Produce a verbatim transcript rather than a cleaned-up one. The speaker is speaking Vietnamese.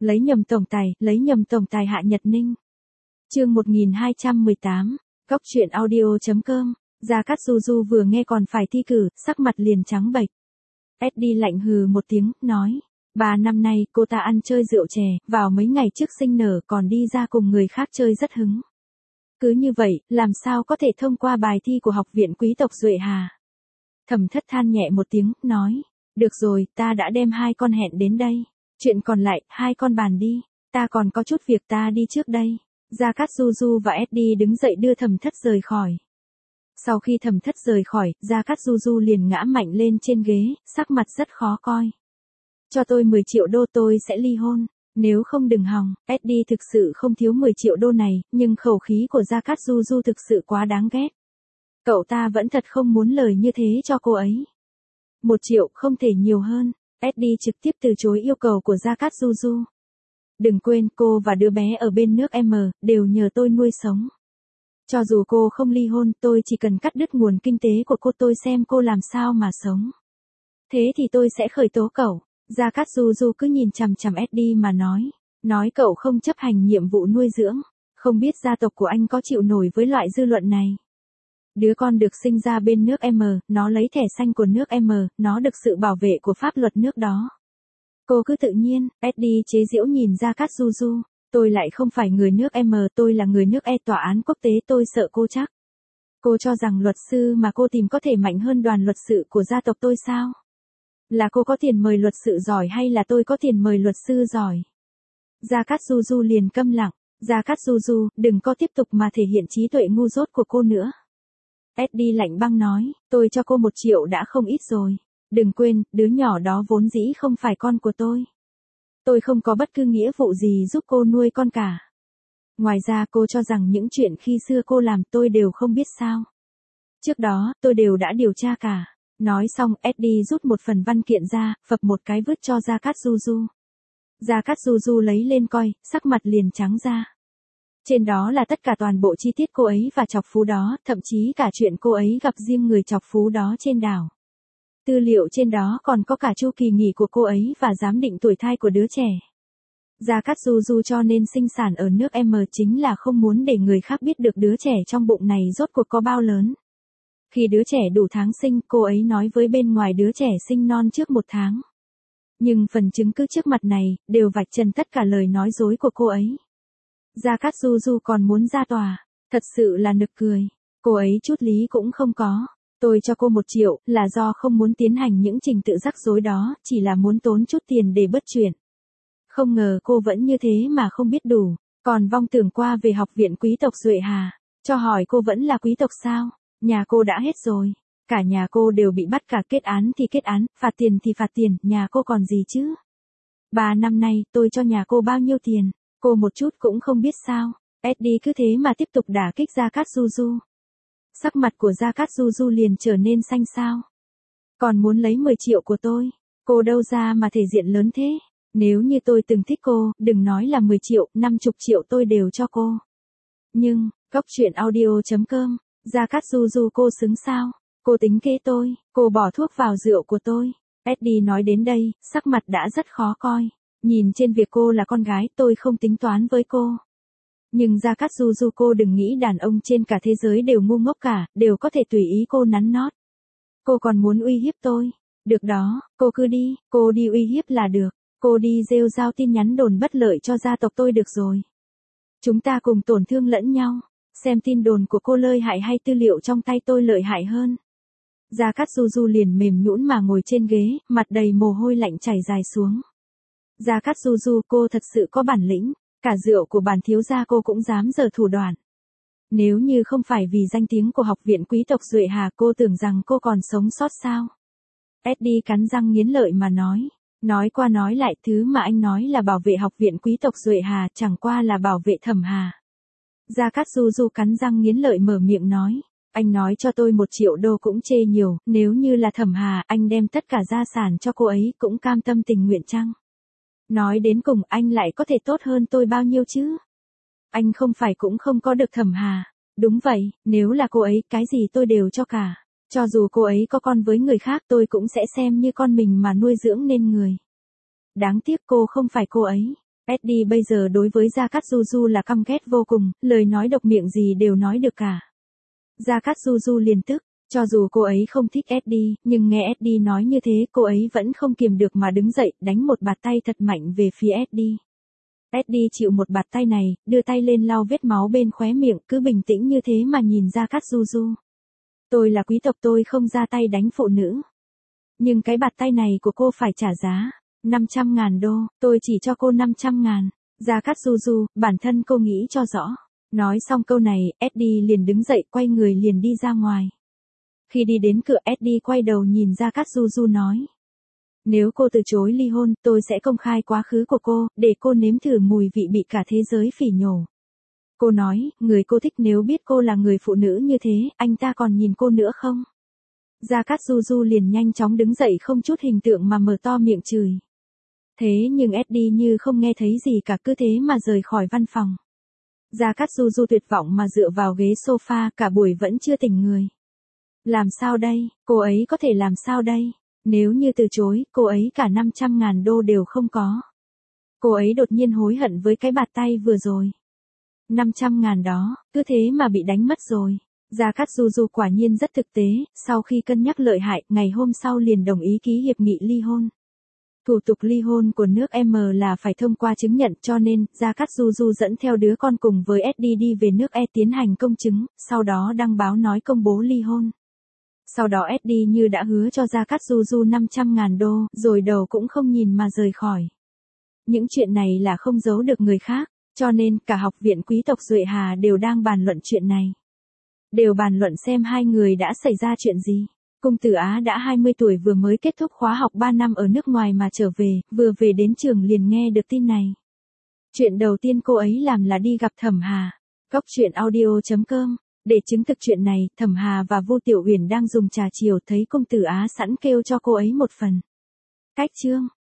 Lấy nhầm tổng tài, lấy nhầm tổng tài Hạ Nhật Ninh. Chương một nghìn hai trăm mười tám, Góc truyện audio chấm com. Gia Cát Du Du vừa nghe còn phải thi cử, sắc mặt liền trắng bệch. Eddie lạnh hừ một tiếng, nói, ba năm nay cô ta ăn chơi rượu chè, vào mấy ngày trước sinh nở còn đi ra cùng người khác chơi rất hứng. Cứ như vậy, làm sao có thể thông qua bài thi của Học viện Quý tộc Duệ Hà? Thẩm Thất than nhẹ một tiếng, nói, được rồi, ta đã đem hai con hẹn đến đây. Chuyện còn lại, hai con bàn đi, ta còn có chút việc ta đi trước đây. Gia Cát Du Du và Eddie đứng dậy đưa Thẩm Thất rời khỏi. Sau khi Thẩm Thất rời khỏi, Gia Cát Du Du liền ngã mạnh lên trên ghế, sắc mặt rất khó coi. Cho tôi mười triệu đô tôi sẽ ly hôn, nếu không đừng hòng. Eddie thực sự không thiếu mười triệu đô này, nhưng khẩu khí của Gia Cát Du Du thực sự quá đáng ghét. Cậu ta vẫn thật không muốn lời như thế cho cô ấy. Một triệu không thể nhiều hơn. Eddie trực tiếp từ chối yêu cầu của Gia Cát Du Du. Đừng quên cô và đứa bé ở bên nước M, đều nhờ tôi nuôi sống. Cho dù cô không ly hôn, tôi chỉ cần cắt đứt nguồn kinh tế của cô tôi xem cô làm sao mà sống. Thế thì tôi sẽ khởi tố cậu. Gia Cát Du Du cứ nhìn chằm chằm Eddie mà nói. Nói cậu không chấp hành nhiệm vụ nuôi dưỡng. Không biết gia tộc của anh có chịu nổi với loại dư luận này. Đứa con được sinh ra bên nước M, nó lấy thẻ xanh của nước M, nó được sự bảo vệ của pháp luật nước đó. Cô cứ tự nhiên. Eddie chế giễu nhìn Gia Cát Du Du. Tôi lại không phải người nước M, tôi là người nước E, tòa án quốc tế, tôi sợ cô chắc. Cô cho rằng luật sư mà cô tìm có thể mạnh hơn đoàn luật sự của gia tộc tôi sao? Là cô có tiền mời luật sự giỏi hay là tôi có tiền mời luật sư giỏi? Gia Cát Du Du liền câm lặng. Gia Cát Du Du, đừng có tiếp tục mà thể hiện trí tuệ ngu dốt của cô nữa. Eddie lạnh băng nói, tôi cho cô một triệu đã không ít rồi. Đừng quên, đứa nhỏ đó vốn dĩ không phải con của tôi. Tôi không có bất cứ nghĩa vụ gì giúp cô nuôi con cả. Ngoài ra cô cho rằng những chuyện khi xưa cô làm tôi đều không biết sao. Trước đó, tôi đều đã điều tra cả. Nói xong, Eddie rút một phần văn kiện ra, phập một cái vứt cho Gia Cát Du Du. Gia Cát Du Du lấy lên coi, sắc mặt liền trắng ra. Trên đó là tất cả toàn bộ chi tiết cô ấy và chọc phú đó, thậm chí cả chuyện cô ấy gặp riêng người chọc phú đó trên đảo. Tư liệu trên đó còn có cả chu kỳ nghỉ của cô ấy và giám định tuổi thai của đứa trẻ. Gia Cát Du Du cho nên sinh sản ở nước M chính là không muốn để người khác biết được đứa trẻ trong bụng này rốt cuộc có bao lớn. Khi đứa trẻ đủ tháng sinh, cô ấy nói với bên ngoài đứa trẻ sinh non trước một tháng. Nhưng phần chứng cứ trước mặt này, đều vạch trần tất cả lời nói dối của cô ấy. Gia Cát Du Du còn muốn ra tòa, thật sự là nực cười. Cô ấy chút lý cũng không có. Tôi cho cô một triệu, là do không muốn tiến hành những trình tự rắc rối đó, chỉ là muốn tốn chút tiền để bớt chuyện. Không ngờ cô vẫn như thế mà không biết đủ, còn vong tưởng qua về Học viện Quý tộc Duệ Hà. Cho hỏi cô vẫn là quý tộc sao? Nhà cô đã hết rồi. Cả nhà cô đều bị bắt, cả kết án thì kết án, phạt tiền thì phạt tiền, nhà cô còn gì chứ? Ba năm nay, tôi cho nhà cô bao nhiêu tiền? Cô một chút cũng không biết sao? Eddie cứ thế mà tiếp tục đả kích Gia Cát Du Du. Sắc mặt của Gia Cát Du Du liền trở nên xanh xao. Còn muốn lấy mười triệu của tôi, cô đâu ra mà thể diện lớn thế? Nếu như tôi từng thích cô, đừng nói là mười triệu, năm mươi triệu tôi đều cho cô. Nhưng, Góc truyện audio chấm com, Gia Cát Du Du cô xứng sao? Cô tính kế tôi, cô bỏ thuốc vào rượu của tôi. Eddie nói đến đây, sắc mặt đã rất khó coi. Nhìn trên việc cô là con gái, tôi không tính toán với cô. Nhưng Gia Cát Du Du cô đừng nghĩ đàn ông trên cả thế giới đều ngu ngốc cả, đều có thể tùy ý cô nắn nót. Cô còn muốn uy hiếp tôi. Được đó, cô cứ đi, cô đi uy hiếp là được. Cô đi rêu rao tin nhắn đồn bất lợi cho gia tộc tôi được rồi. Chúng ta cùng tổn thương lẫn nhau. Xem tin đồn của cô lợi hại hay tư liệu trong tay tôi lợi hại hơn. Gia Cát Du Du liền mềm nhũn mà ngồi trên ghế, mặt đầy mồ hôi lạnh chảy dài xuống. Gia Cát Du Du cô thật sự có bản lĩnh. Cả rượu của bản thiếu gia cô cũng dám giở thủ đoạn. Nếu như không phải vì danh tiếng của Học viện Quý tộc Duệ Hà, cô tưởng rằng cô còn sống sót sao? Eddie cắn răng nghiến lợi mà nói. Nói qua nói lại, thứ mà anh nói là bảo vệ Học viện Quý tộc Duệ Hà, chẳng qua là bảo vệ Thẩm Hà. Gia Cát Du Du cắn răng nghiến lợi mở miệng nói. Anh nói cho tôi một triệu đô cũng chê nhiều, nếu như là Thẩm Hà, anh đem tất cả gia sản cho cô ấy cũng cam tâm tình nguyện chăng? Nói đến cùng anh lại có thể tốt hơn tôi bao nhiêu chứ? Anh không phải cũng không có được Thẩm Hà. Đúng vậy, nếu là cô ấy, cái gì tôi đều cho cả. Cho dù cô ấy có con với người khác tôi cũng sẽ xem như con mình mà nuôi dưỡng nên người. Đáng tiếc cô không phải cô ấy. ét đê bây giờ đối với Gia Cát Du Du là căm ghét vô cùng, lời nói độc miệng gì đều nói được cả. Gia Cát Du Du liền tức, cho dù cô ấy không thích ét đê, nhưng nghe ét đê nói như thế cô ấy vẫn không kiềm được mà đứng dậy, đánh một bạt tay thật mạnh về phía ét đê. ét đê chịu một bạt tay này, đưa tay lên lau vết máu bên khóe miệng, cứ bình tĩnh như thế mà nhìn Gia Cát Du Du. Tôi là quý tộc, tôi không ra tay đánh phụ nữ. Nhưng cái bạt tay này của cô phải trả giá. năm trăm ngàn đô, tôi chỉ cho cô năm trăm ngàn. Gia Cát Du Du, bản thân cô nghĩ cho rõ. Nói xong câu này, ét đê liền đứng dậy quay người liền đi ra ngoài. Khi đi đến cửa, ét đê quay đầu nhìn Gia Cát Du Du nói. Nếu cô từ chối ly hôn, tôi sẽ công khai quá khứ của cô, để cô nếm thử mùi vị bị cả thế giới phỉ nhổ. Cô nói, người cô thích nếu biết cô là người phụ nữ như thế, anh ta còn nhìn cô nữa không? Gia Cát Du Du liền nhanh chóng đứng dậy không chút hình tượng mà mở to miệng chửi. Thế nhưng ét đê như không nghe thấy gì cả, cứ thế mà rời khỏi văn phòng. Gia Cát Du Du tuyệt vọng mà dựa vào ghế sofa, cả buổi vẫn chưa tỉnh người. Làm sao đây, cô ấy có thể làm sao đây? Nếu như từ chối, cô ấy cả năm trăm ngàn đô đều không có. Cô ấy đột nhiên hối hận với cái bạt tay vừa rồi. năm trăm ngàn đó, cứ thế mà bị đánh mất rồi. Gia Cát Du Du quả nhiên rất thực tế, sau khi cân nhắc lợi hại, ngày hôm sau liền đồng ý ký hiệp nghị ly hôn. Thủ tục ly hôn của nước M là phải thông qua chứng nhận, cho nên, Gia Cát Du Du dẫn theo đứa con cùng với ét đê đi về nước E tiến hành công chứng, sau đó đăng báo nói công bố ly hôn. Sau đó ét đê như đã hứa cho Gia Cát Du Du năm trăm ngàn đô, rồi đầu cũng không nhìn mà rời khỏi. Những chuyện này là không giấu được người khác, cho nên cả học viện quý tộc Duệ Hà đều đang bàn luận chuyện này. Đều bàn luận xem hai người đã xảy ra chuyện gì. Cung Tử Á đã hai mươi tuổi vừa mới kết thúc khóa học ba năm ở nước ngoài mà trở về, vừa về đến trường liền nghe được tin này. Chuyện đầu tiên cô ấy làm là đi gặp Thẩm Hà. Cóc truyện audio chấm com. Để chứng thực chuyện này, Thẩm Hà và Vu Tiểu Uyển đang dùng trà chiều thấy Cung Tử Á sẵn kêu cho cô ấy một phần. Cách chương